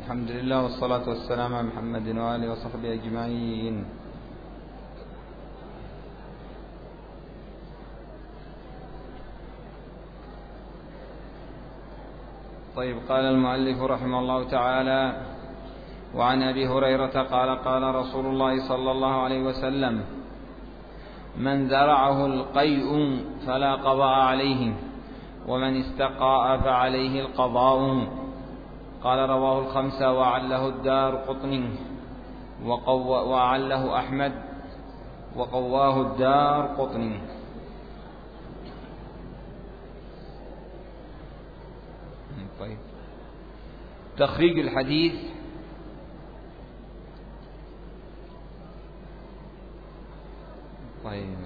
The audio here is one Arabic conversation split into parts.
الحمد لله والصلاة والسلام على محمد وآله وصحبه أجمعين. طيب، قال المؤلف رحمه الله تعالى: وعن أبي هريرة قال: قال رسول الله صلى الله عليه وسلم: من ذرعه القيء فلا قضاء عليه، ومن استقاء فعليه القضاء. قال: رواه الخمسة وعله الدارقطني وعله أحمد وقواه الدارقطني. طيب، تخريج الحديث. طيب،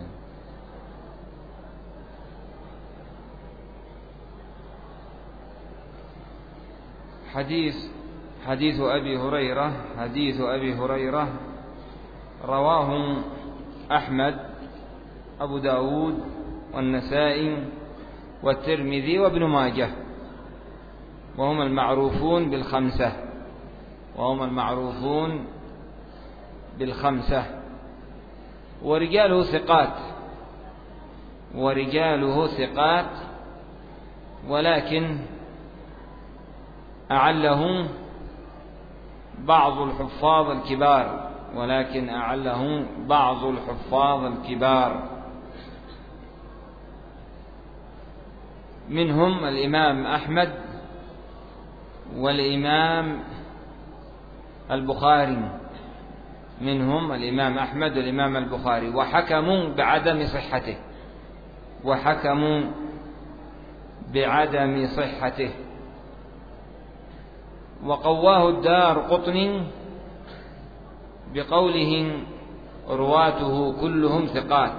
حديث أبي هريرة رواه أحمد أبو داود والنسائي والترمذي وابن ماجه، وهم المعروفون بالخمسة، ورجاله ثقات، ولكن أعله بعض الحفاظ الكبار، منهم الإمام أحمد والإمام البخاري، وحكموا بعدم صحته. وقواه الدارقطني بقوله رواته كلهم ثقات،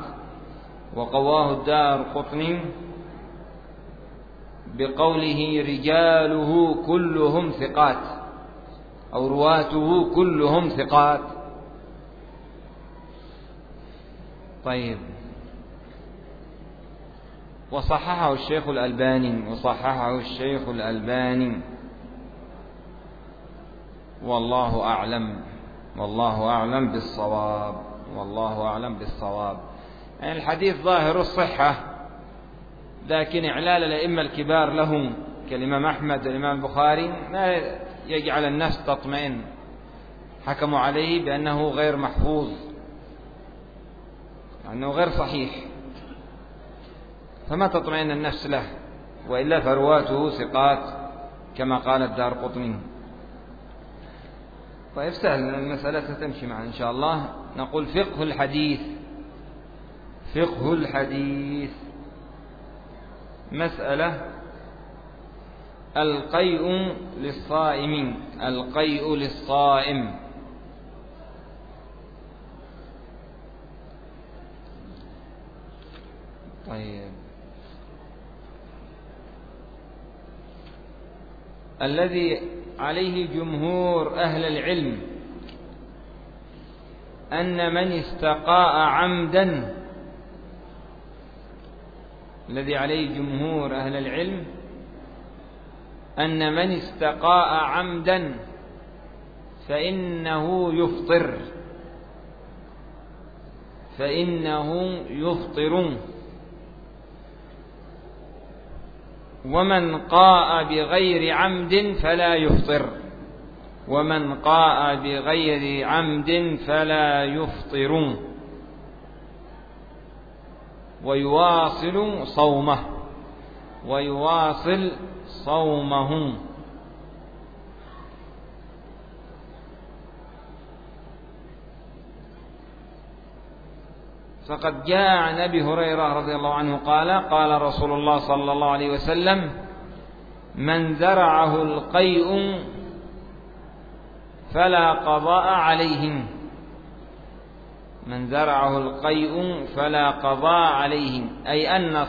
بقوله رجاله كلهم ثقات أو رواته كلهم ثقات. طيب، وصححه الشيخ الألباني والله أعلم بالصواب. يعني الحديث ظاهر الصحة، لكن إعلال الأئمة الكبار له كالإمام أحمد والإمام البخاري ما يجعل النفس تطمئن. حكموا عليه بأنه غير محفوظ، أنه غير صحيح، فما تطمئن النفس له، وإلا فرواته ثقات كما قال الدارقطني. طيب، سهل، المسألة ستمشي معنا إن شاء الله. نقول: فقه الحديث. مسألة: القيء للصائم. طيب، الذي عليه جمهور أهل العلم أن من استقاء عمدا فإنه يفطر، ومن قاء بغير عمد فلا يفطر، ويواصل صومه. فقد جاء عن أبي هريرة رضي الله عنه قال: قال رسول الله صلى الله عليه وسلم: من ذرعه القيء فلا قضاء عليه، أي أن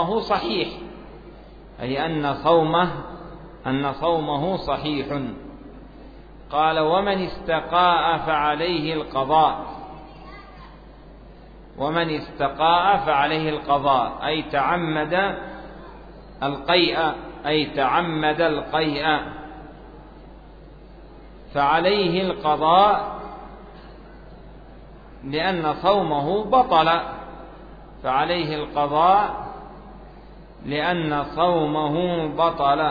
صومه صحيح. قال: ومن استقاء فعليه القضاء، أي تعمد القيء. فعليه القضاء لأن صومه بطل، فعليه القضاء لأن صومه بطل.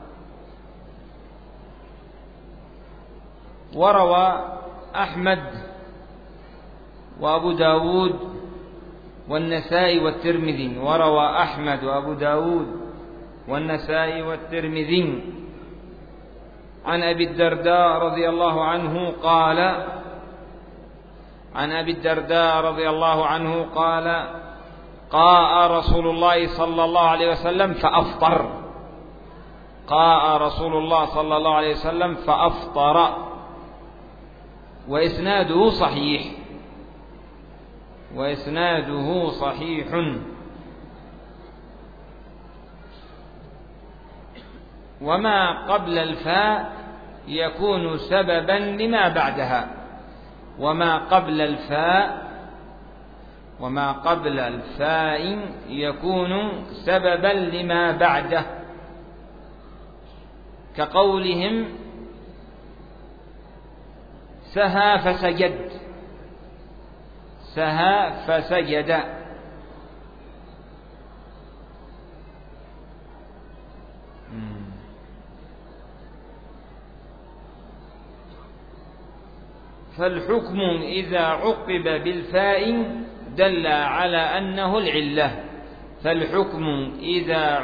وروى أحمد وأبو داود والنسائي والترمذي، وروى أحمد وأبو داود والنسائي والترمذي عن أبي الدرداء رضي الله عنه قال: عن أبي الدرداء رضي الله عنه قال: قاء رسول الله صلى الله عليه وسلم فأفطر، قاء رسول الله صلى الله عليه وسلم فأفطر. وإسناده صحيح، وإسناده صحيح. وما قبل الفاء يكون سببا لما بعدها، وما قبل الفاء يكون سببا لما بعده، كقولهم سهى فسجد، سهى فسجد. فالحكم إذا عقب بالفاء دل على أنه العلة، فالحكم إذا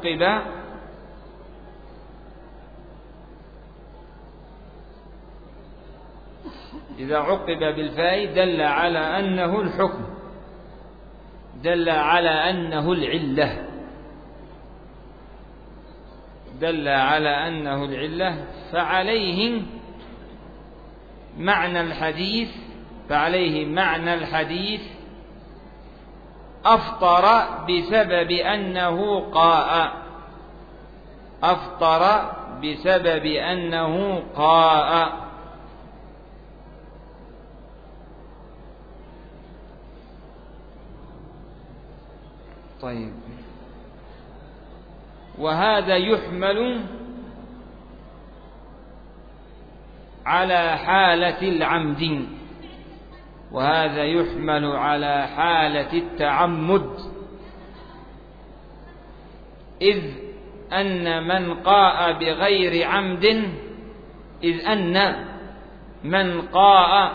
عقب بالفاء دل على أنه الحكم، دل على أنه العلة، دل على أنه العلة. فعليه معنى الحديث أفطر بسبب أنه قاء، أفطر بسبب أنه قاء. طيب، وهذا يحمل على حالة العمد، وهذا يحمل على حالة التعمد، إذ أن من قاء بغير عمد، إذ أن من قاء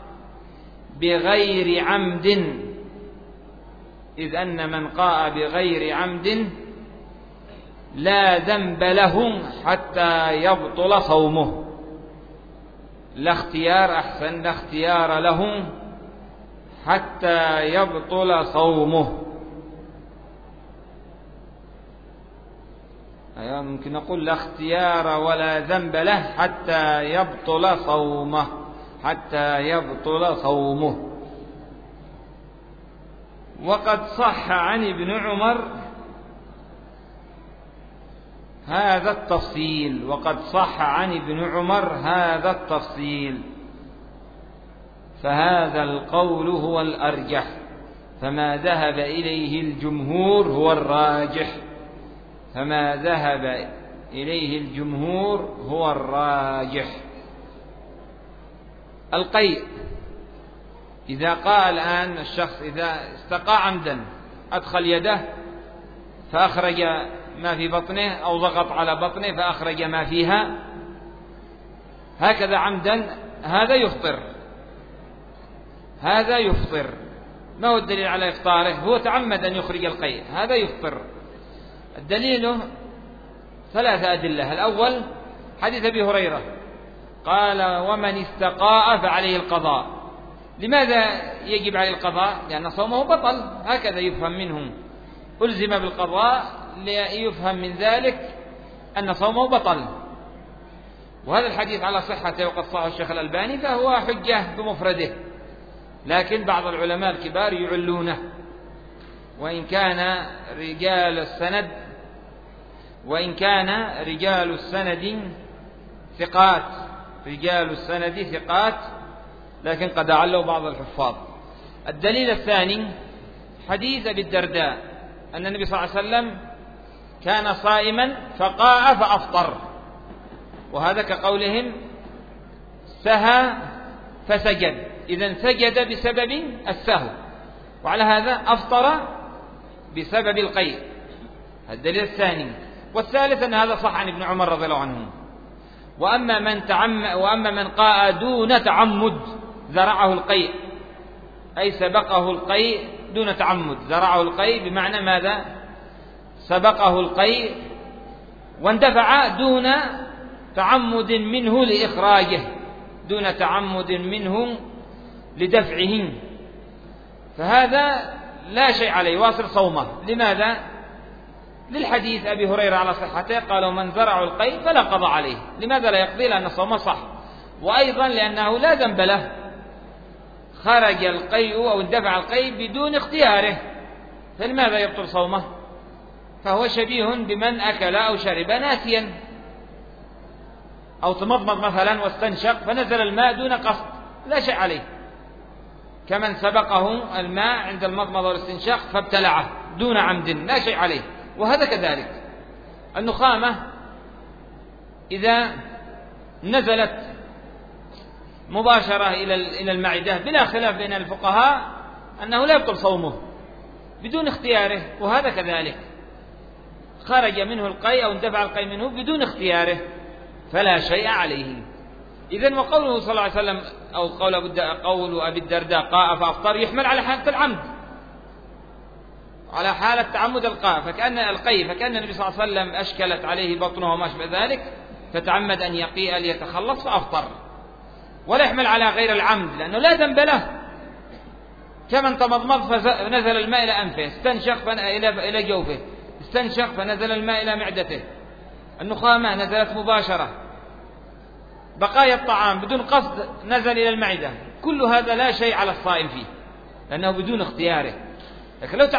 بغير عمد، إذ أن من قاء بغير عمد لا ذنب له حتى يبطل صومه. لا اختيار، أحسن، لا اختيار له حتى يبطل صومه. أيوة، ممكن نقول لا اختيار ولا ذنب له حتى يبطل صومه، حتى يبطل صومه. وقد صح عن ابن عمر هذا التفصيل، وقد صح عن ابن عمر هذا التفصيل، فهذا القول هو الأرجح، فما ذهب إليه الجمهور هو الراجح، فما ذهب إليه الجمهور هو الراجح. القيء، إذا قال الآن الشخص إذا استقى عمدا، أدخل يده فأخرج ما في بطنه، أو ضغط على بطنه فأخرج ما فيها، هكذا عمدا، هذا يفطر، هذا يفطر. ما هو الدليل على إفطاره؟ هو تعمد أن يخرج القيء، هذا يفطر. الدليل 3 أدلة. الأول حديث أبي هريرة قال: ومن استقاء فعليه القضاء. لماذا يجب عليه القضاء؟ لأن صومه بطل، هكذا يفهم منهم، ألزم بالقضاء ليفهم من ذلك أن صومه بطل. وهذا الحديث على صحته وقد صححه الشيخ الألباني، فهو حجة بمفرده، لكن بعض العلماء الكبار يعلونه، وإن كان رجال السند ثقات، رجال السند ثقات، لكن قد أعلوا بعض الحفاظ. الدليل الثاني حديث أبي الدرداء أن النبي صلى الله عليه وسلم كان صائما فقاء فأفطر، وهذا كقولهم سهى فسجد، إذن سجد بسبب السهو، وعلى هذا أفطر بسبب القيء. الدليل الثاني. والثالث أن هذا صح عن ابن عمر رضي الله عنه. وأما من قاء دون تعمد ذرعه القيء، أي سبقه القيء دون تعمد. ذرعه القيء بمعنى ماذا؟ سبقه القيء واندفع دون تعمد منه لإخراجه، دون تعمد منه لدفعه، فهذا لا شيء عليه، واصل صومه. لماذا؟ للحديث أبي هريرة على صحته، قالوا من زرع القيء فلا قضاء عليه. لماذا لا يقضي؟ لأن صومه صح، وأيضا لأنه لا ذنب له، خرج القيء أو اندفع القيء بدون اختياره، فلماذا يبطل صومه؟ فهو شبيه بمن أكل أو شرب ناسيا، أو تمضمض مثلا واستنشق فنزل الماء دون قصد، لا شيء عليه، كمن سبقه الماء عند المضمضة والاستنشاق فابتلعه دون عمد، لا شيء عليه. وهذا كذلك. النخامة إذا نزلت مباشرة إلى المعدة بلا خلاف بين الفقهاء أنه لا يبطل صومه بدون اختياره، وهذا كذلك، خرج منه القيء أو اندفع القيء منه بدون اختياره فلا شيء عليه. إذن وقوله صلى الله عليه وسلم أو قول أبي الدرداء قاء فأفطر يحمل على حالة العمد، على حالة تعمد القاء، فكأن النبي صلى الله عليه وسلم أشكلت عليه بطنه وما شابه ذلك فتعمد أن يقيء ليتخلص فأفطر، ولا يحمل على غير العمد لأنه لا ذنب له، كمن تمضمض فنزل الماء إلى أنفه، استنشق إلى جوفه، استنشق فنزل الماء إلى معدته. النخامة نزلت مباشرة، بقايا الطعام بدون قصد نزل إلى المعدة، كل هذا لا شيء على الصائم فيه لأنه بدون اختياره. لكن لو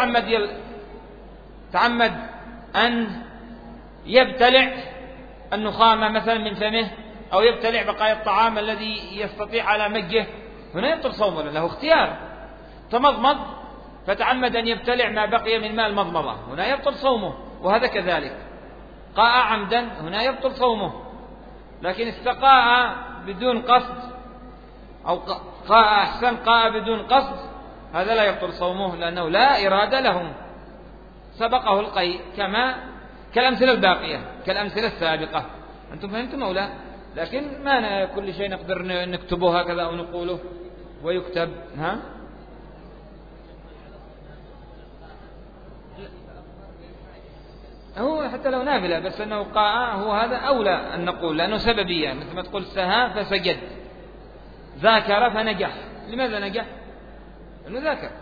تعمد أن يبتلع النخامة مثلا من فمه، أو يبتلع بقايا الطعام الذي يستطيع على مجه، هنا يبطل صومه لأنه اختيار. تمضمض فتعمد أن يبتلع ما بقي من ماء المضمضة، هنا يبطل صومه، وهذا كذلك. قاء عمدا هنا يبطل صومه، لكن استقاء بدون قصد، أو قاء بدون قصد، هذا لا يبطل صومه لأنه لا إرادة له، سبقه القيء، كالأمثلة الباقية، كالأمثلة السابقة. أنتم فهمتم أو لا؟ لكن ما كل شيء نقدر نكتبه هكذا أو نقوله ويكتب. هو حتى لو نافلة، بس أنه قاء هو هذا أولى أن نقول، لأنه سببية، مثل ما تقول سهى فسجد، ذاكر فنجح. لماذا نجح؟ لأنه ذاكر.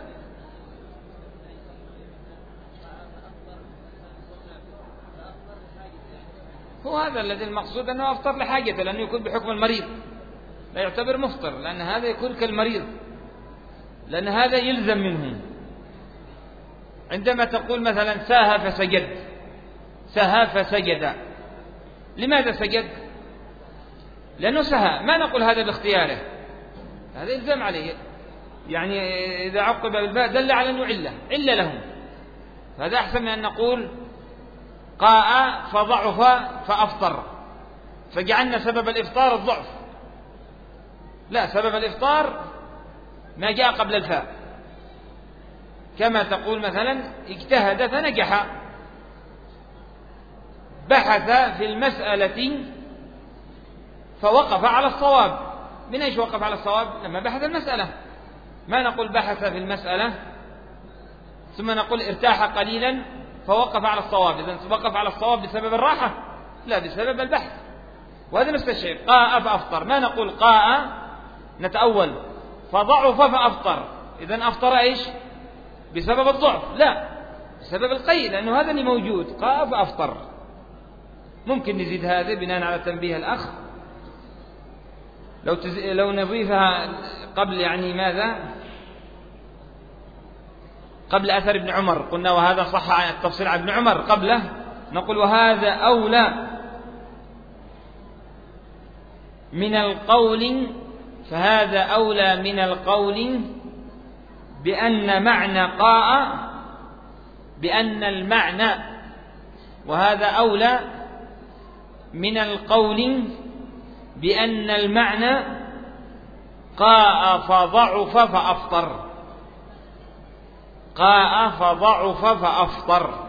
هو هذا الذي المقصود، أنه أفطر لحاجته، لأنه يكون بحكم المريض، لا يعتبر مفطر، لأن هذا يكون كالمريض، لأن هذا يلزم منه. عندما تقول مثلا ساهى فسجد، سهى فسجد، لماذا سجد؟ لأنه سهى، ما نقول هذا باختياره، هذا إلزام عليه، يعني إذا عقب بالباء دل على أنه علة لهم، فهذا أحسن من أن نقول قاء فضعف فأفطر، فجعلنا سبب الإفطار الضعف. لا، سبب الإفطار ما جاء قبل الفاء، كما تقول مثلا اجتهد فنجح، بحث في المسألة فوقف على الصواب. من أيش وقف على الصواب؟ لما بحث المسألة. ما نقول بحث في المسألة ثم نقول ارتاح قليلا فوقف على الصواب، إذن وقف على الصواب بسبب الراحة؟ لا، بسبب البحث. وهذا نفس الشيء، قاء فأفطر، ما نقول قاء نتأول فضعف فأفطر، إذن أفطر إيش؟ بسبب الضعف؟ لا، بسبب القيد، لأنه هذا اللي موجود، قاء فأفطر. ممكن نزيد هذا بناء على تنبيه الأخ، لو نضيفها قبل، يعني ماذا؟ قبل أثر ابن عمر، قلنا وهذا صح عن التفصيل عن ابن عمر، قبله نقول وهذا أولى من القول، فهذا أولى من القول بأن معنى قاء، بأن المعنى، وهذا أولى من القول بأن المعنى قاء فضعف فأفطر، قاء فضعف فأفطر،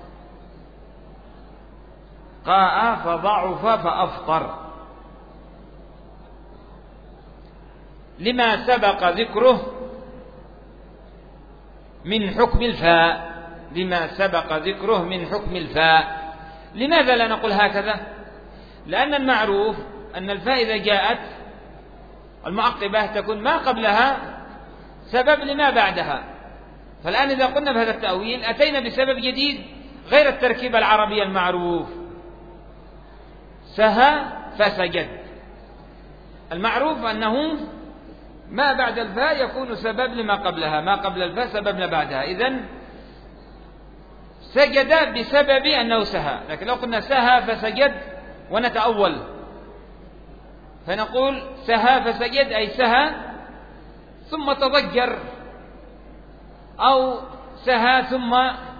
قاء فضعف فأفطر، لما سبق ذكره من حكم الفاء، لما سبق ذكره من حكم الفاء. لماذا لا نقول هكذا؟ لأن المعروف أن الفاء إذا جاءت المعقبة تكون ما قبلها سبب لما بعدها. فالآن إذا قلنا بهذا التأويل أتينا بسبب جديد غير التركيب العربي المعروف، سهى فسجد. المعروف أنه ما بعد الفاء يكون سبب لما قبلها، ما قبل الفاء سبب لما بعدها. إذن سجد بسبب أنه سهى. لكن لو قلنا سهى فسجد ونتأول فنقول سهى فسجد أي سهى ثم تضجر، أو سهى ثم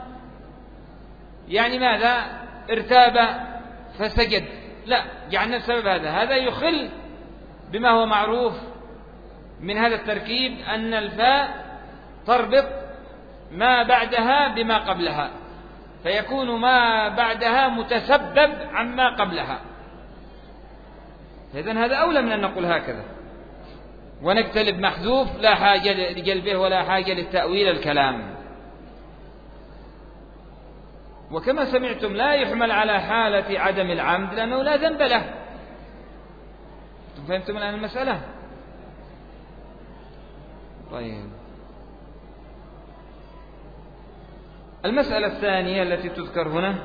يعني ماذا ارتاب فسجد. لا، جعلنا السبب هذا يخل بما هو معروف من هذا التركيب، أن الفاء تربط ما بعدها بما قبلها، فيكون ما بعدها متسبب عما قبلها. إذن هذا أولى من أن نقول هكذا ونكتلب محذوف لا حاجة لجلبه ولا حاجة للتأويل الكلام. وكما سمعتم لا يحمل على حالة عدم العمد لأنه لا ذنب له. فهمتم الآن المسألة؟ طيب، المسألة الثانية التي تذكر هنا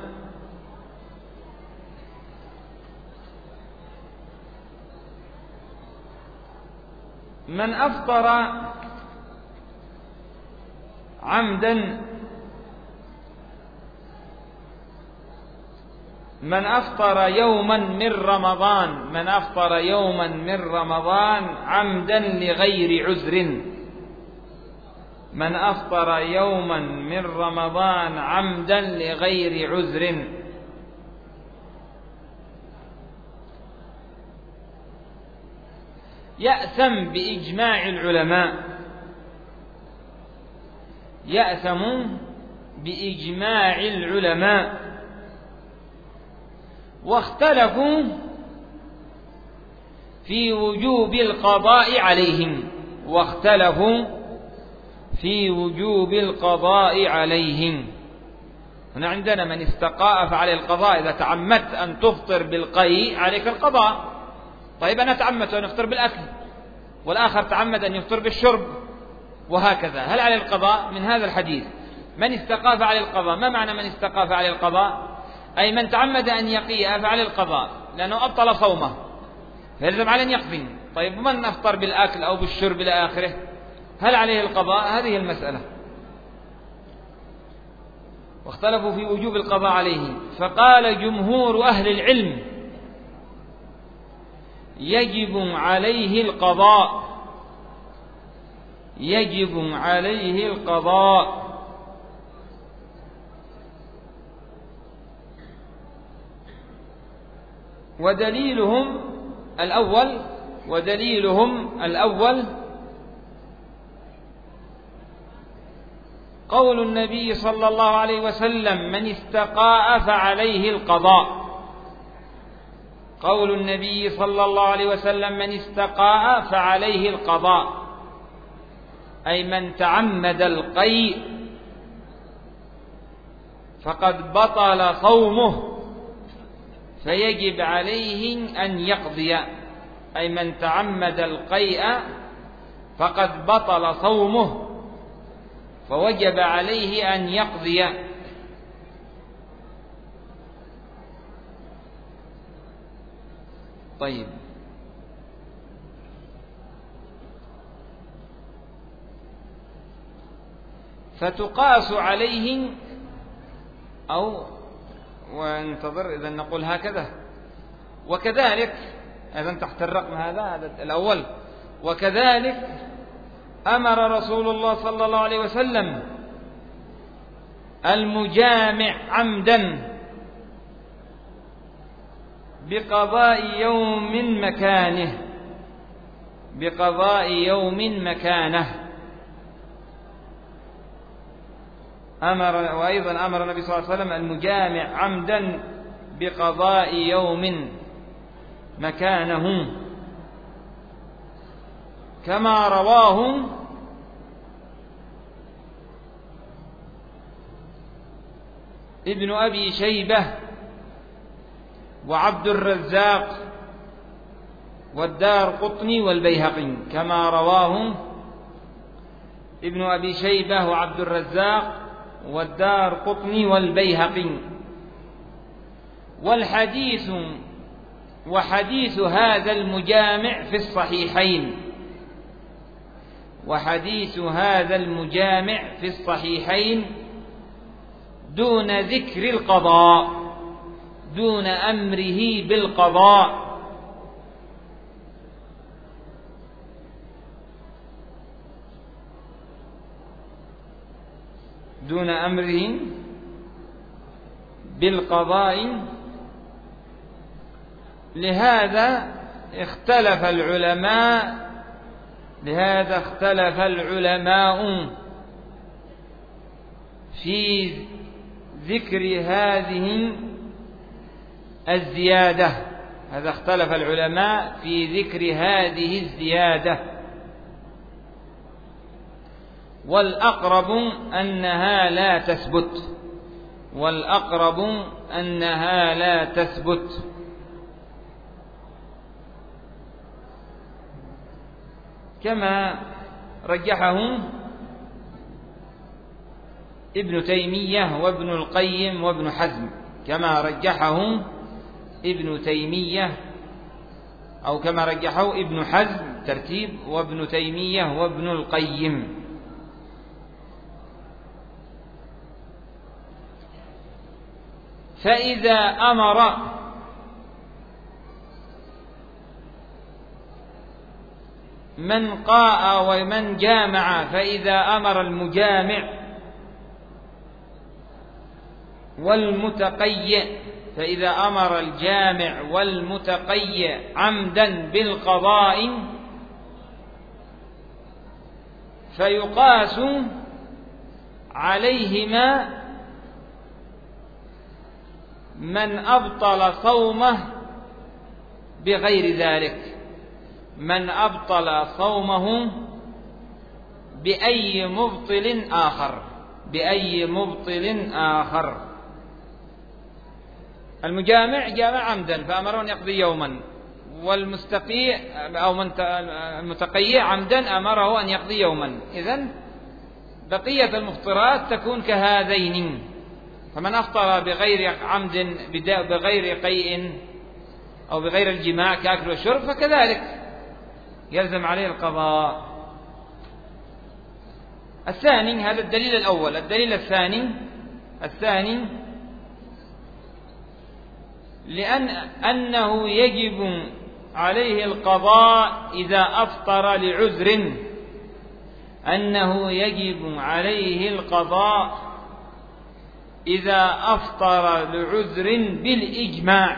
من أفطر عمدا، من أفطر يوما من رمضان، من أفطر يوما من رمضان عمدا لغير عذر، من أفطر يوما من رمضان عمدا لغير عذر. يأثم بإجماع العلماء، يأثم بإجماع العلماء، واختلفوا في وجوب القضاء عليهم، واختلفوا في وجوب القضاء عليهم. هنا عندنا من استقاء فعليه القضاء، إذا تعمدت أن تفطر بالقيء عليك القضاء. طيب أنا تعمدت أن أفطر بالأكل، والآخر تعمد أن يفطر بالشرب، وهكذا. هل عليه القضاء؟ من هذا الحديث من استقاء فعليه القضاء. ما معنى من استقاء فعليه القضاء؟ أي من تعمد أن يقيء فعليه القضاء لأنه أبطل صومه فيلزم عليه أن يقضي. طيب من أفطر بالأكل أو بالشرب إلى آخره هل عليه القضاء؟ هذه المسألة. واختلفوا في وجوب القضاء عليه، فقال جمهور أهل العلم يجب عليه القضاء، يجب عليه القضاء. ودليلهم الأول قول النبي صلى الله عليه وسلم من استقاء فعليه القضاء. قول النبي صلى الله عليه وسلم من استقاء فعليه القضاء، أي من تعمد القيء فقد بطل صومه فيجب عليه أن يقضي. أي من تعمد القيء فقد بطل صومه فوجب عليه أن يقضي. طيب، فتقاس عليه أو وانتظر إذا نقول هكذا. وكذلك إذا تحت الرقم هذا الأول، وكذلك أمر رسول الله صلى الله عليه وسلم المجامع عمدا بقضاء يوم مكانه، بقضاء يوم مكانه. وأيضا أمر النبي صلى الله عليه وسلم المجامع عمدا بقضاء يوم مكانه، كما رواه ابن أبي شيبة وعبد الرزاق والدارقطني والبيهقي، كما رواه ابن أبي شيبة وعبد الرزاق والدارقطني والبيهقي. وحديث هذا المجامع في الصحيحين، وحديث هذا المجامع في الصحيحين دون ذكر القضاء، دون أمره بالقضاء، دون أمره بالقضاء. لهذا اختلف العلماء في ذكر هذه الزيادة. هذا اختلف العلماء في ذكر هذه الزيادة، والأقرب أنها لا تثبت، والأقرب أنها لا تثبت. كما رجحه ابن تيمية وابن القيم وابن حزم، كما رجحه ابن تيمية أو كما رجحه ابن حزم ترتيب، وابن تيمية وابن القيم. فإذا أمر من قاء ومن جامع، فإذا أمر المجامع والمتقيء، فإذا أمر الجامع والمتقيء عمدا بالقضاء، فيقاس عليهما من أبطل صومه بغير ذلك، من أبطل صومه بأي مبطل آخر، بأي مبطل آخر. المجامع جامع عمدا فأمره أن يقضي يوما، والمستقيء أو المتقيء عمدا أمره أن يقضي يوما. إذن بقية المفطرات تكون كهذين. فمن أفطر بغير عمد بغير قيء أو بغير الجماع كأكل والشرب فكذلك يلزم عليه القضاء. الثاني، هذا الدليل الأول. الدليل الثاني لأنه يجب عليه القضاء إذا أفطر لعذر، أنه يجب عليه القضاء إذا أفطر لعذر بالإجماع،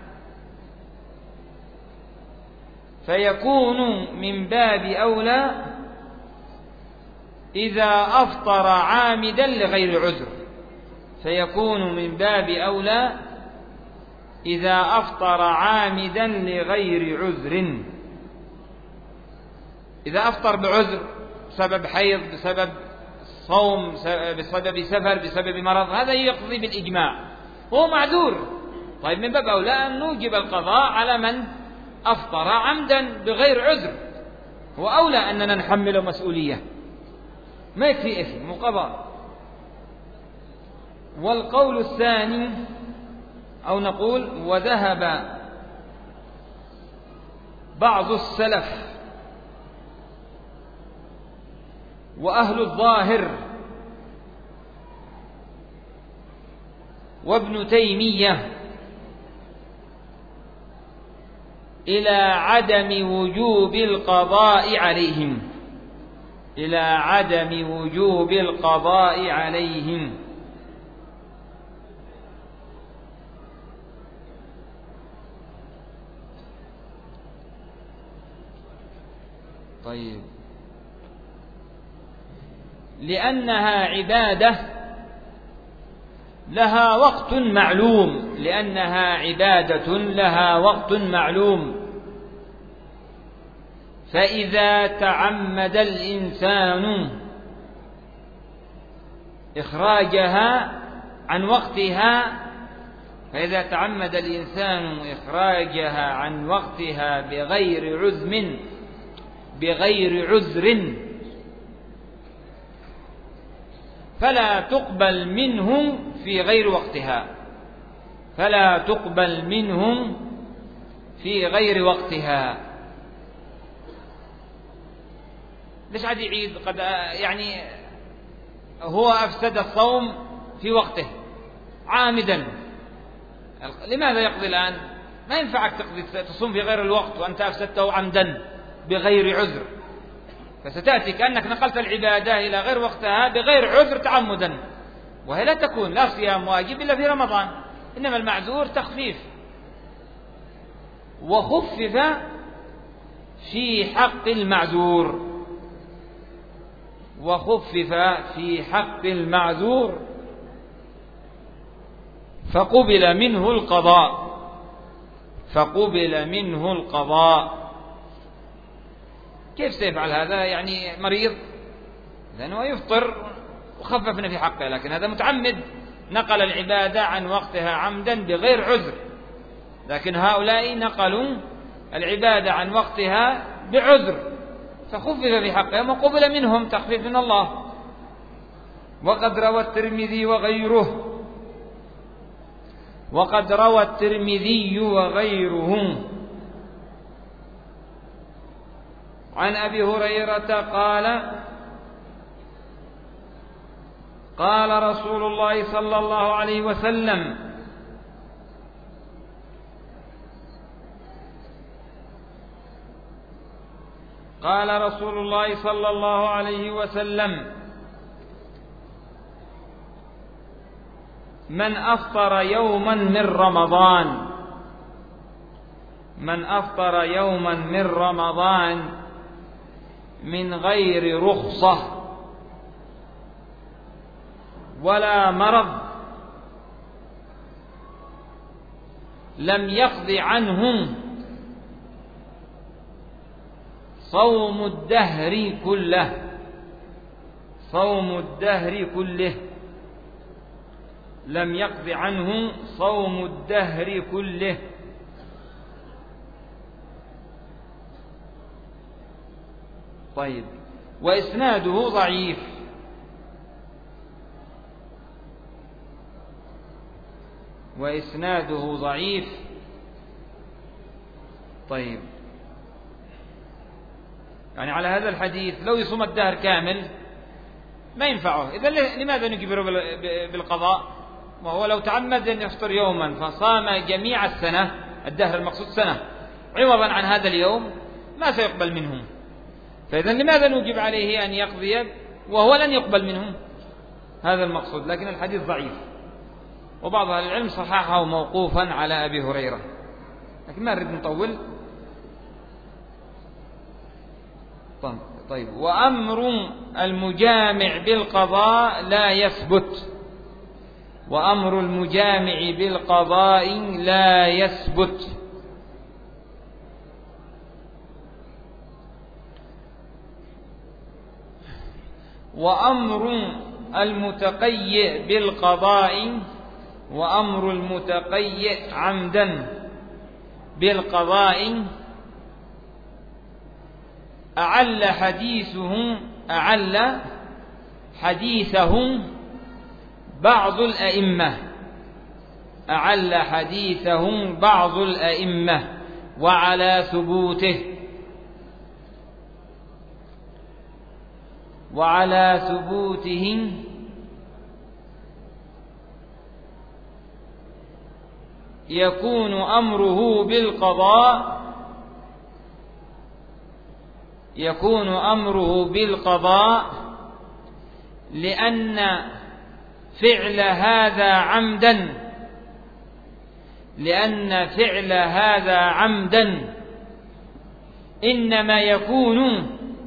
فيكون من باب أولى إذا أفطر عامدا لغير عذر، فيكون من باب أولى إذا أفطر عامدا لغير عذر. إذا أفطر بعذر بسبب حيض، بسبب صوم، بسبب سفر، بسبب مرض، هذا يقضي بالإجماع، هو معذور. طيب من باب أولى أن نوجب القضاء على من أفطر عمدا بغير عذر، هو أولى أننا نحمله مسؤولية، ما يكفي إثم وقضاء. والقول الثاني، أو نقول وذهب بعض السلف وأهل الظاهر وابن تيمية إلى عدم وجوب القضاء عليهم، إلى عدم وجوب القضاء عليهم. طيب، لأنها عبادة لها وقت معلوم، لأنها عبادة لها وقت معلوم، فإذا تعمد الإنسان إخراجها عن وقتها، فإذا تعمد الإنسان إخراجها عن وقتها بغير عذر فلا تقبل منه في غير وقتها، فلا تقبل منهم في غير وقتها. ليش عاد يعيد؟ قد يعني هو أفسد الصوم في وقته عامدا، لماذا يقضي الآن؟ ما ينفعك تصوم في غير الوقت وأنت أفسدته عمدا بغير عذر، فستأتي كأنك نقلت العبادة إلى غير وقتها بغير عذر تعمدا، وهي لا تكون لا صيام واجب إلا في رمضان، إنما المعذور تخفيف. وخفف في حق المعذور، وخفف في حق المعذور فقبل منه القضاء، فقبل منه القضاء. كيف سيفعل هذا؟ يعني مريض لأنه يفطر وخففنا في حقه، لكن هذا متعمد نقل العبادة عن وقتها عمدا بغير عذر، لكن هؤلاء نقلوا العبادة عن وقتها بعذر فخفف في حقهم وقبل منهم تخفيف من الله. وقد روى الترمذي وغيره، وقد روى الترمذي وغيره عن أبي هريرة قال قال رسول الله صلى الله عليه وسلم: قال رسول الله صلى الله عليه وسلم: من أفطر يوما من رمضان، من أفطر يوما من رمضان من غير رخصة ولا مرض لم يقض عنه صوم الدهر كله، صوم الدهر كله، لم يقض عنه صوم الدهر كله. طيب، وإسناده ضعيف، وإسناده ضعيف. طيب، يعني على هذا الحديث لو يصوم الدهر كامل ما ينفعه، إذا لماذا نجبره بالقضاء؟ وهو لو تعمد أن يفطر يوما فصام جميع السنة، الدهر المقصود سنة، عوضا عن هذا اليوم ما سيقبل منهم، فإذا لماذا نجب عليه أن يقضي وهو لن يقبل منهم؟ هذا المقصود. لكن الحديث ضعيف، وبعض أهل العلم صححه موقوفا على أبي هريرة، لكن ما نريد نطول. طيب، وأمر المجامع بالقضاء لا يثبت، وأمر المجامع بالقضاء لا يثبت. وأمر المتقيئ بالقضاء، وأمر المتقيئ عمدا بالقضاء أعل حديثهم بعض الأئمة، أعل حديثهم بعض الأئمة وعلى ثبوته يكون أمره بالقضاء لأن فعل هذا عمدا إنما يكون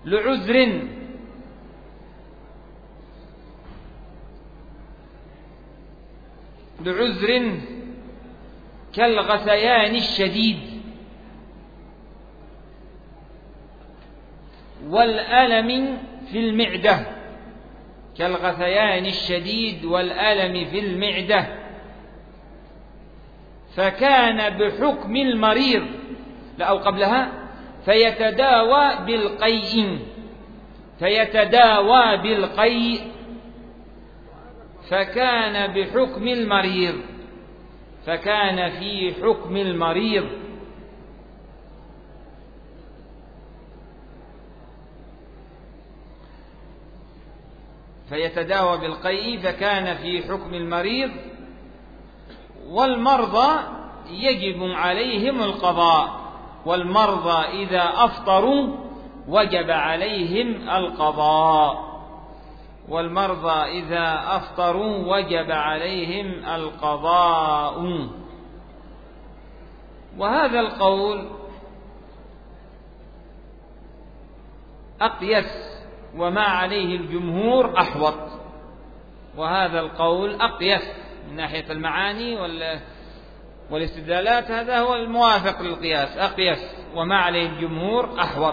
لعذر كالغثيان الشديد والألم في المعدة، كالغثيان الشديد والألم في المعدة، فكان بحكم المريض، لا أو قبلها، فيتداوى بالقيء، فكان بحكم المريض، فكان في حكم المريض. فيتداوى بالقيء فكان في حكم المريض. والمرضى يجب عليهم القضاء، والمرضى إذا أفطروا وجب عليهم القضاء، والمرضى إذا أفطروا وجب عليهم القضاء. وهذا القول أقيس، وما عليه الجمهور أحوط. وهذا القول أقيس من ناحية المعاني والاستدلالات، هذا هو الموافق للقياس، أقيس، وما عليه الجمهور أحوط.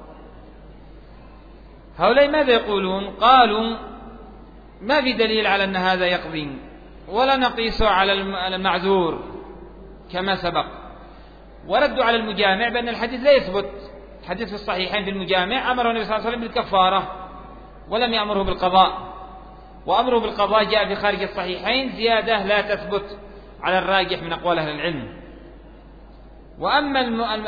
هؤلاء ماذا يقولون؟ قالوا ما في دليل على أن هذا يقضي، ولا نقيسه على المعذور كما سبق. وردوا على المجامع بأن الحديث لا يثبت. الحديث في الصحيحين في المجامع أمره النبي صلى الله عليه وسلم بالكفارة ولم يأمره بالقضاء، وأمره بالقضاء جاء في خارج الصحيحين زيادة لا تثبت على الراجح من أقوال أهل العلم. وأما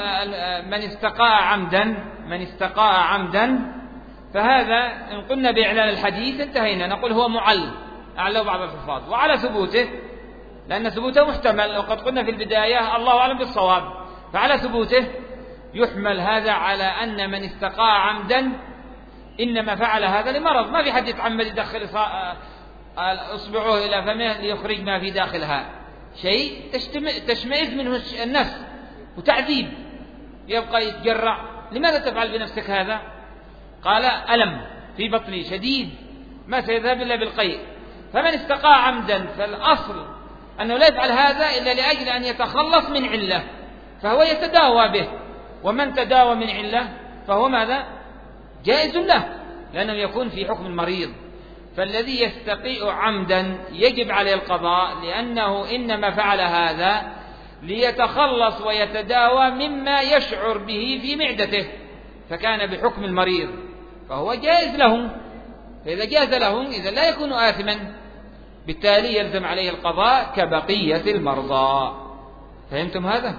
من استقاء عمدا فهذا إن قلنا بإعلان الحديث انتهينا، نقول هو معل، أعلاه بعض الحفاظ، وعلى ثبوته، لأن ثبوته محتمل، وقد قلنا في البداية الله أعلم بالصواب، فعلى ثبوته يحمل هذا على أن من استقاء عمدا إنما فعل هذا لمرض. ما في حد يتعمد يدخل أصبعه إلى فمه ليخرج ما في داخلها، شيء تشمئز منه النفس وتعذيب، يبقى يتجرع. لماذا تفعل بنفسك هذا؟ قال ألم في بطني شديد ما سيذهب إلا بالقيء. فمن استقاء عمدا فالأصل أنه لا يفعل هذا إلا لأجل أن يتخلص من علة، فهو يتداوى به. ومن تداوى من علة فهو ماذا؟ جائز له، لأنه يكون في حكم المريض. فالذي يستقيء عمدا يجب عليه القضاء، لأنه إنما فعل هذا ليتخلص ويتداوى مما يشعر به في معدته، فكان بحكم المريض، فهو جائز له. فإذا جاز له إذا لا يكون آثما، بالتالي يلزم عليه القضاء كبقية المرضى. فهمتم هذا؟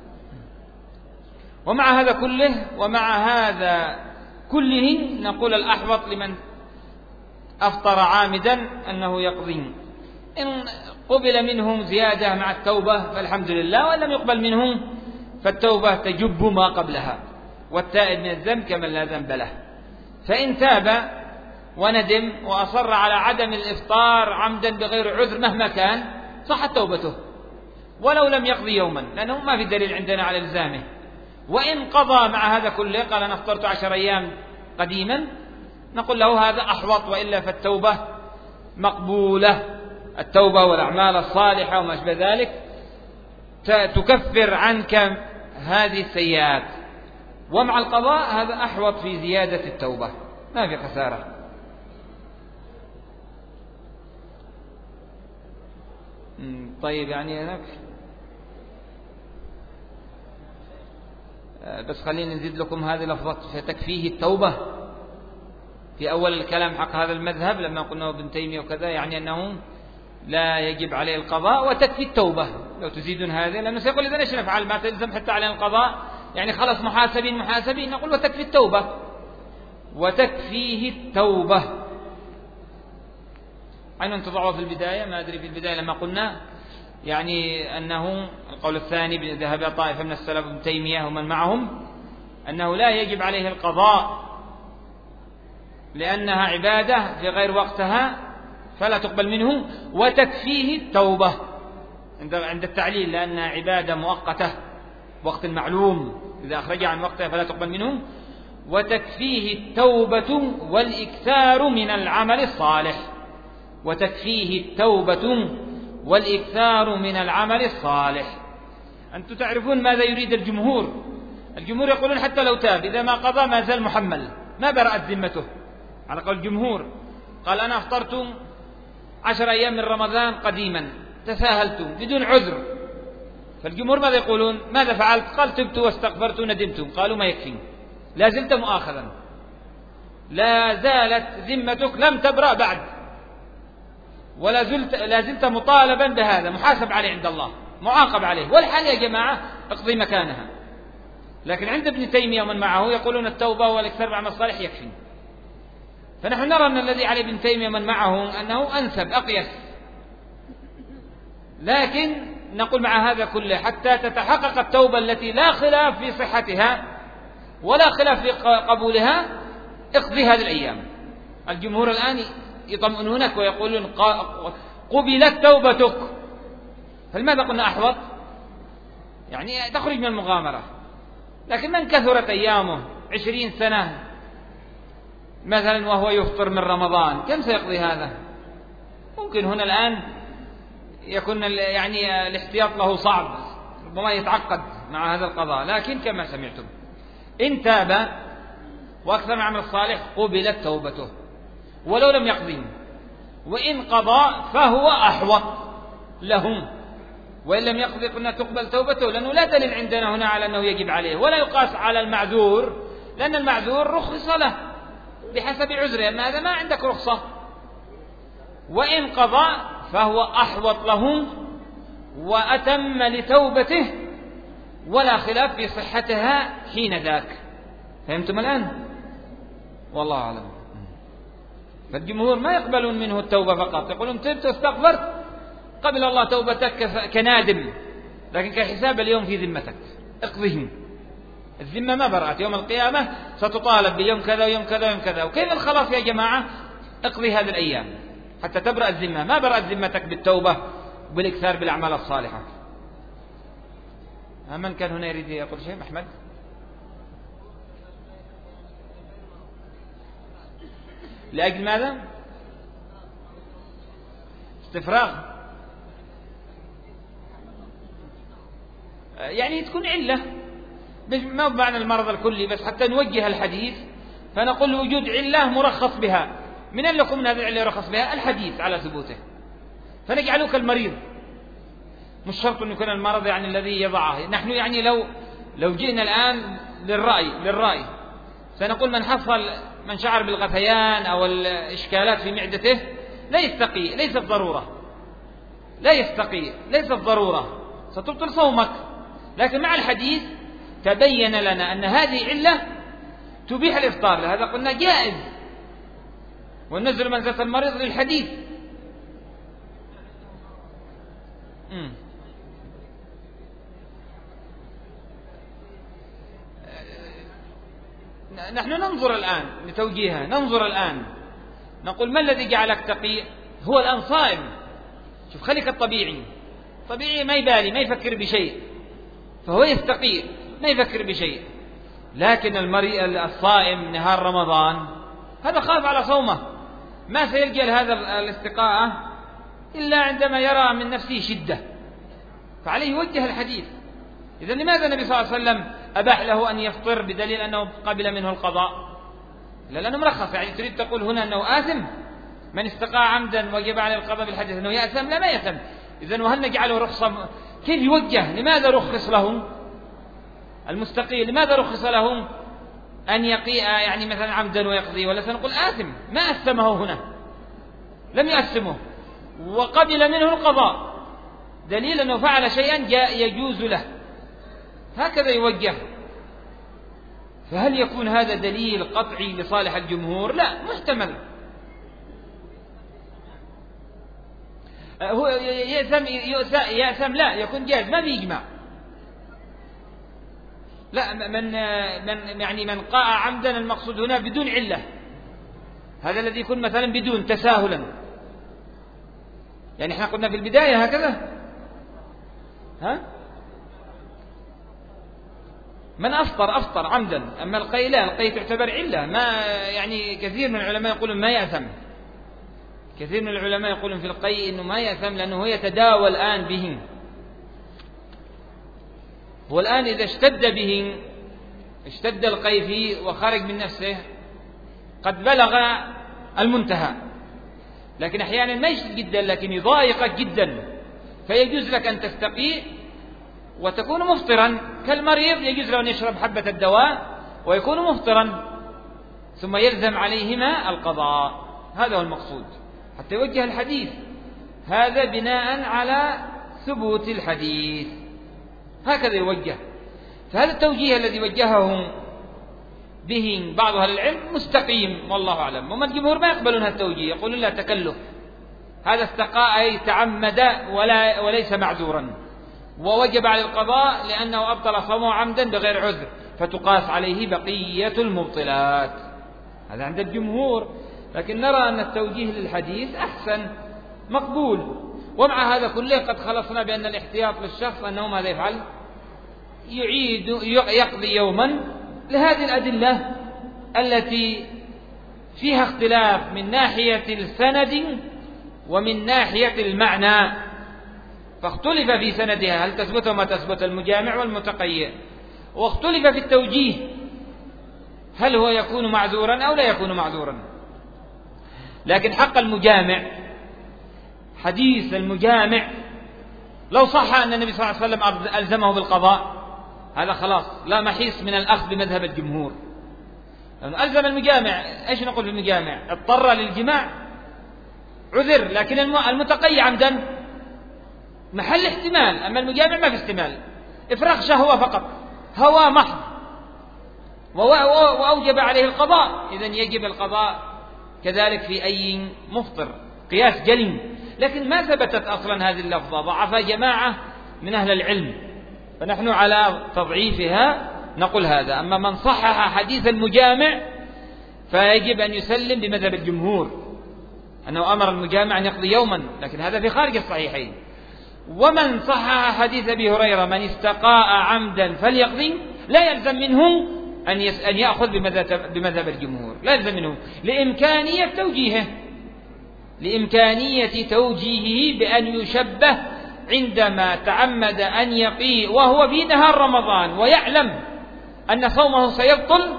ومع هذا كله نقول الأحوط لمن أفطر عامدا أنه يقضي. إن قبل منهم زيادة مع التوبة فالحمد لله، وإن لم يقبل منهم فالتوبة تجب ما قبلها، والتائب من الذنب كمن لا ذنب له. فإن تاب وندم وأصر على عدم الإفطار عمدا بغير عذر مهما كان صحت توبته ولو لم يقضي يوما، لأنه ما في دليل عندنا على إلزامه. وإن قضى مع هذا كله، قال أنا أفطرت 10 أيام قديما، نقول له هذا أحوط، وإلا فالتوبة مقبولة. التوبة والأعمال الصالحة وما أشبه ذلك تكفر عنك هذه السيئات، ومع القضاء هذا أحوط في زيادة التوبة، ما في خسارة. طيب يعني نكفي، بس خلينا نزيد لكم هذه لفظة فتكفيه التوبة في أول الكلام حق هذا المذهب لما قلنا ابن تيمية وكذا، يعني أنه لا يجب عليه القضاء وتكفي التوبة. لو تزيدون هذه، لأنه سيقول إذا إيش نفعل؟ ما تلزم حتى عليه القضاء، يعني خلاص محاسبين. نقول وتكفي التوبة، وتكفيه التوبة. أين تضعوا في البداية؟ ما أدري في البداية لما قلنا يعني أنه القول الثاني ذهب طائفة من السلف ابن تيمية ومن معهم أنه لا يجب عليه القضاء لأنها عبادة في غير وقتها فلا تقبل منه، وتكفيه التوبة عند التعليل لأنها عبادة مؤقتة وقت معلوم، إذا أخرج عن وقتها فلا تقبل منه. وتكفيه التوبة والإكثار من العمل الصالح. وتكفيه التوبة والإكثار من العمل الصالح. أنتم تعرفون ماذا يريد الجمهور. الجمهور يقولون حتى لو تاب إذا ما قضى ما زال محمل، ما برأت ذمته على قول الجمهور. قال أنا أفطرت 10 أيام من رمضان قديما، تساهلت بدون عذر، فالجمهور ماذا يقولون؟ ماذا فعلت؟ قال تبت واستغفرت وندمت. قالوا ما يكفي، لا زلت مؤاخذا، لا زالت ذمتك لم تبرأ بعد، لا زلت مطالبا بهذا، محاسب عليه عند الله، معاقب عليه، والحال يا جماعة اقضي مكانها. لكن عند ابن تيمية ومن معه يقولون التوبة والإكثار بالعمل الصالح يكفي. فنحن نرى أن الذي عليه ابن تيمية ومن معه أنه أنسب أقيس، لكن نقول مع هذا كله حتى تتحقق التوبة التي لا خلاف في صحتها ولا خلاف في قبولها، اقضي هذه الأيام. الجمهور الآن يطمئنونك ويقولون قبلت توبتك، فلماذا قلنا أحوط؟ يعني تخرج من المغامرة. لكن من كثرت أيامه 20 سنة مثلا وهو يفطر من رمضان، كم سيقضي هذا؟ ممكن هنا الآن يكون يعني الاحتياط له صعب، ربما يتعقد مع هذا القضاء. لكن كما سمعتم إن تاب وأكثر من العمل الصالح قبلت توبته ولو لم يقضي، وإن قضى فهو أحوط لهم، وإن لم يقضي قلنا تقبل توبته، لأنه لا دليل عندنا هنا على أنه يجب عليه، ولا يقاس على المعذور، لأن المعذور رخص له بحسب عذره، أما هذا ما عندك رخصة. وإن قضى فهو أحوط له وأتم لتوبته، ولا خلاف في صحتها حين ذاك. فهمتم الآن؟ والله أعلم. فالجمهور ما يقبلون منه التوبة فقط، يقولون تبت واستغفرت قبل الله توبتك كنادم، لكن كحساب اليوم في ذمتك اقضهم. الذمة ما برأت، يوم القيامة ستطالب بيوم كذا ويوم كذا ويوم كذا. وكيف الخلاص يا جماعة؟ اقضي هذه الأيام حتى تبرأ الذمة. ما برأت ذمتك بالتوبة بالإكثار بالأعمال الصالحة. من كان هنا يريد يقول شيء؟ أحمد؟ لأجل ماذا؟ استفراغ، يعني تكون علة، ما بمعنى المرض الكلي، بس حتى نوجه الحديث فنقول وجود علة مرخص بها. من أين لكم من هذه العلة يرخص بها؟ الحديث على ثبوته، فنجعله كالمريض، مش شرط أن يكون المرض يعني الذي يضعه. نحن يعني لو جئنا الآن للرأي سنقول من حصل من شعر بالغثيان أو الإشكالات في معدته لا يستقي، ليست ضرورة، لا يستقي، ليست ضرورة، ستبطل صومك. لكن مع الحديث تبين لنا أن هذه علة تبيح الإفطار، لهذا قلنا جائز، وننزل منزلة المريض للحديث. نحن ننظر الآن لتوجيهها، ننظر الآن نقول ما الذي جعلك تقي؟ هو الآن صائم. شوف خليك الطبيعي، طبيعي ما يبالي، ما يفكر بشيء، فهو يستقي ما يفكر بشيء. لكن المريء الصائم نهار رمضان هذا خاف على صومه، ما سيلجأ لهذا الاستقاءة إلا عندما يرى من نفسه شدة، فعليه يوجه الحديث. إذن لماذا النبي صلى الله عليه وسلم أباح له أن يفطر بدليل أنه قبل منه القضاء؟ لأنه مرخص. يعني تريد تقول هنا أنه آثم؟ من استقاء عمدا وجب عليه القضاء بالحديث أنه يأثم؟ لا، ما يأثم. إذن وهل نجعله رخصة؟ كيف يوجه؟ لماذا رخص لهم المستقي؟ لماذا رخص لهم أن يقي يعني مثلا عمدا ويقضي؟ ولا سنقول آثم؟ ما أثمه هنا، لم يأثمه وقبل منه القضاء، دليل أنه فعل شيئا يجوز له، هكذا يوجه. فهل يكون هذا دليل قطعي لصالح الجمهور؟ لا، محتمل. هو يأثم لا، يكون جائز، ما بيجمع. لا، من قاء عمدا المقصود هنا بدون علة، هذا الذي يكون مثلا بدون تساهلا. يعني احنا قلنا في البداية هكذا، من أفطر عمدا. أما القيء لا، القيء تعتبر علة، ما يعني كثير من العلماء يقولون ما يأثم، كثير من العلماء يقولون في القيء إنه ما يأثم لأنه يتداوى الآن به، هو الآن إذا اشتد القيء فيه وخرج من نفسه قد بلغ المنتهى، لكن أحيانا ما يشتد جدا لكن يضايقك جدا، فيجوز لك أن تستقيء وتكون مفطرا كالمريض، يجوز له أن يشرب حبة الدواء ويكون مفطرا، ثم يلزم عليهما القضاء. هذا هو المقصود حتى يوجه الحديث، هذا بناء على ثبوت الحديث، هكذا يوجه. فهذا التوجيه الذي وجهه به بعض أهل العلم مستقيم والله أعلم، ومن الجمهور ما يقبلون هذا التوجيه، يقولون لا تكلف، هذا استقاء أي تعمد وليس معذورا، ووجب على القضاء لأنه أبطل صومه عمدا بغير عذر، فتقاس عليه بقية المبطلات. هذا عند الجمهور، لكن نرى أن التوجيه للحديث أحسن مقبول. ومع هذا كله قد خلصنا بأن الاحتياط للشخص أنه ماذا يفعل؟ يقضي يوما لهذه الأدلة التي فيها اختلاف من ناحية السند ومن ناحية المعنى، فاختلف في سندها هل تثبت وما تثبت المجامع والمتقيء، واختلف في التوجيه هل هو يكون معذورا أو لا يكون معذورا. لكن حق المجامع، حديث المجامع لو صح أن النبي صلى الله عليه وسلم ألزمه بالقضاء، هذا خلاص لا محيص من الأخذ بمذهب الجمهور، لأنه ألزم المجامع. إيش نقول في المجامع؟ اضطر للجماع عذر، لكن المتقي عمدا محل احتمال، أما المجامع ما في احتمال، إفراغ شهوة فقط، هوى محض، وأوجب عليه القضاء، إذن يجب القضاء كذلك في أي مفطر، قياس جلي. لكن ما ثبتت أصلا هذه اللفظة، ضعف جماعة من أهل العلم، فنحن على تضعيفها نقول هذا. أما من صحح حديث المجامع فيجب أن يسلم بمذهب الجمهور أنه أمر المجامع أن يقضي يوما، لكن هذا في خارج الصحيحين. ومن صحح حديث أبي هريرة من استقاء عمدا فليقضي، لا يلزم منه أن يأخذ بمذهب الجمهور، لا يلزم منه لإمكانية توجيهه بأن يشبه عندما تعمد أن يقيء وهو في نهار رمضان ويعلم أن صومه سيبطل،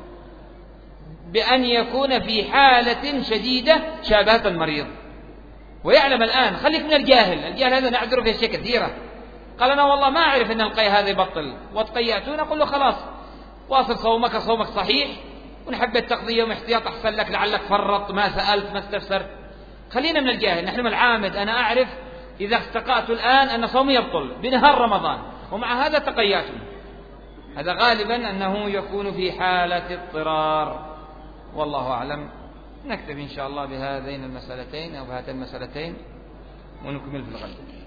بأن يكون في حالة شديدة شابهة المريض، ويعلم الآن. خليك من الجاهل هذا نعذره في أشياء كثيرة، قال أنا والله ما أعرف أن القيء هذا يبطل وتقيأته، نقول له خلاص واصل صومك صحيح، ونحبت تقضي يوم احتياط أحسن لك، لعلك فرط ما سألت ما استفسرت. خلينا من الجاهل، نحن من العامد. أنا أعرف إذا استقأت الآن أن صومي يبطل بنهار رمضان، ومع هذا تقيأته، هذا غالبا أنه يكون في حالة اضطرار، والله أعلم. نكتفي إن شاء الله بهذين المسألتين أو بهاتين المسألتين ونكمل في الغد.